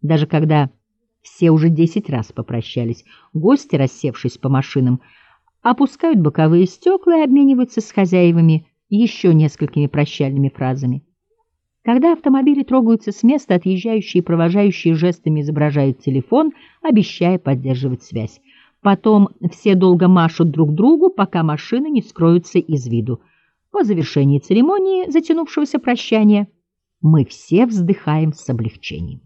Даже когда все уже 10 раз попрощались, гости, рассевшись по машинам, опускают боковые стекла и обмениваются с хозяевами еще несколькими прощальными фразами. Когда автомобили трогаются с места, отъезжающие и провожающие жестами изображают телефон, обещая поддерживать связь. Потом все долго машут друг другу, пока машины не скроются из виду. По завершении церемонии затянувшегося прощания мы все вздыхаем с облегчением.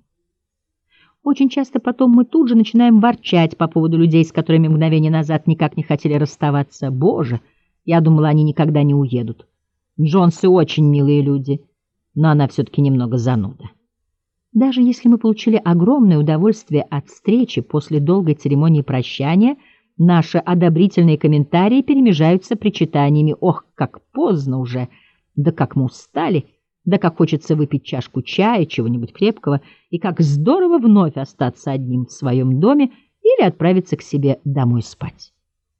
Очень часто потом мы тут же начинаем ворчать по поводу людей, с которыми мгновение назад никак не хотели расставаться. Боже, я думала, они никогда не уедут. Джонсы очень милые люди, но она все-таки немного зануда. Даже если мы получили огромное удовольствие от встречи после долгой церемонии прощания, наши одобрительные комментарии перемежаются причитаниями: «Ох, как поздно уже! Да как мы устали! Да как хочется выпить чашку чая, чего-нибудь крепкого, и как здорово вновь остаться одним в своем доме или отправиться к себе домой спать».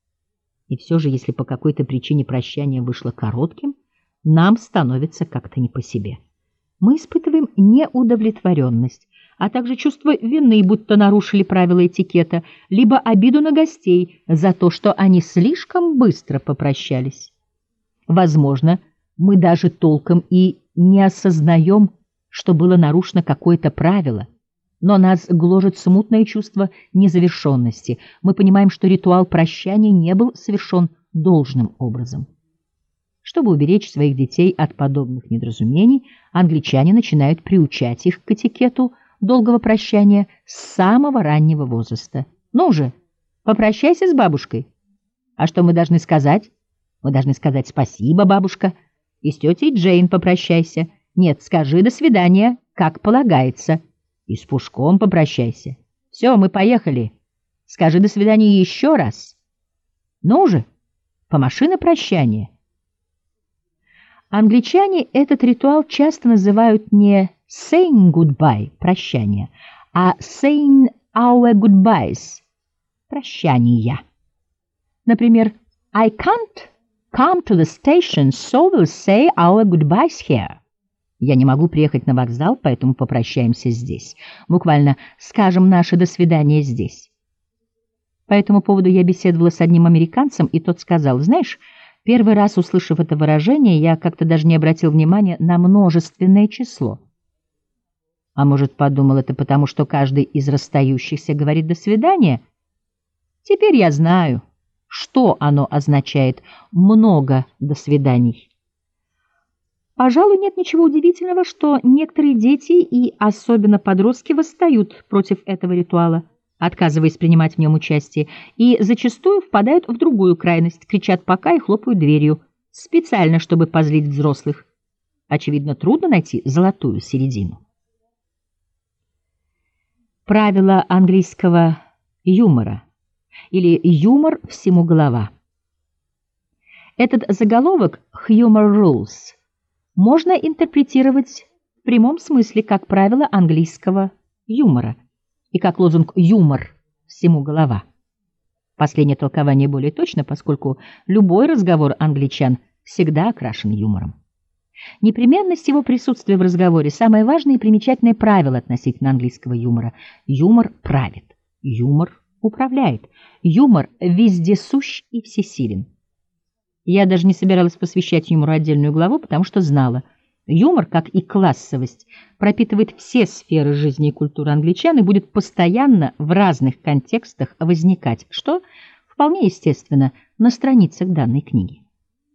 И все же, если по какой-то причине прощание вышло коротким, нам становится как-то не по себе. Мы испытываем неудовлетворенность, а также чувство вины, будто нарушили правила этикета, либо обиду на гостей за то, что они слишком быстро попрощались. Возможно, мы даже толком и не осознаем, что было нарушено какое-то правило, но нас гложет смутное чувство незавершенности. Мы понимаем, что ритуал прощания не был совершен должным образом. Чтобы уберечь своих детей от подобных недоразумений, англичане начинают приучать их к этикету долгого прощания с самого раннего возраста. Ну же, попрощайся с бабушкой. А что мы должны сказать? Мы должны сказать: «Спасибо, бабушка». И с тетей Джейн попрощайся. Нет, скажи «до свидания», как полагается. И с Пушком попрощайся. Все, мы поехали. Скажи «до свидания» еще раз. Ну же, помаши на прощание. Англичане этот ритуал часто называют не saying goodbye, прощание, а saying our goodbyes, прощания. Например, I can't come to the station, so we'll say our goodbyes here. Я не могу приехать на вокзал, поэтому попрощаемся здесь. Буквально скажем наше «до свидания» здесь. По этому поводу я беседовала с одним американцем, и тот сказал: знаешь, первый раз, услышав это выражение, я как-то даже не обратил внимания на множественное число. А может, подумал, это потому, что каждый из расстающихся говорит «до свидания»? Теперь я знаю, что оно означает «много до свиданий». Пожалуй, нет ничего удивительного, что некоторые дети и особенно подростки восстают против этого ритуала, отказываясь принимать в нем участие, и зачастую впадают в другую крайность, кричат «пока» и хлопают дверью, специально, чтобы позлить взрослых. Очевидно, трудно найти золотую середину. Правило английского юмора или «юмор всему голова». Этот заголовок «Humor Rules» можно интерпретировать в прямом смысле как правило английского юмора и как лозунг «юмор всему голова». Последнее толкование более точно, поскольку любой разговор англичан всегда окрашен юмором. Непременность его присутствия в разговоре – самое важное и примечательное правило относительно английского юмора. Юмор правит, юмор управляет, юмор вездесущ и всесилен. Я даже не собиралась посвящать юмору отдельную главу, потому что знала, юмор, как и классовость, пропитывает все сферы жизни и культуры англичан и будет постоянно в разных контекстах возникать, что вполне естественно на страницах данной книги.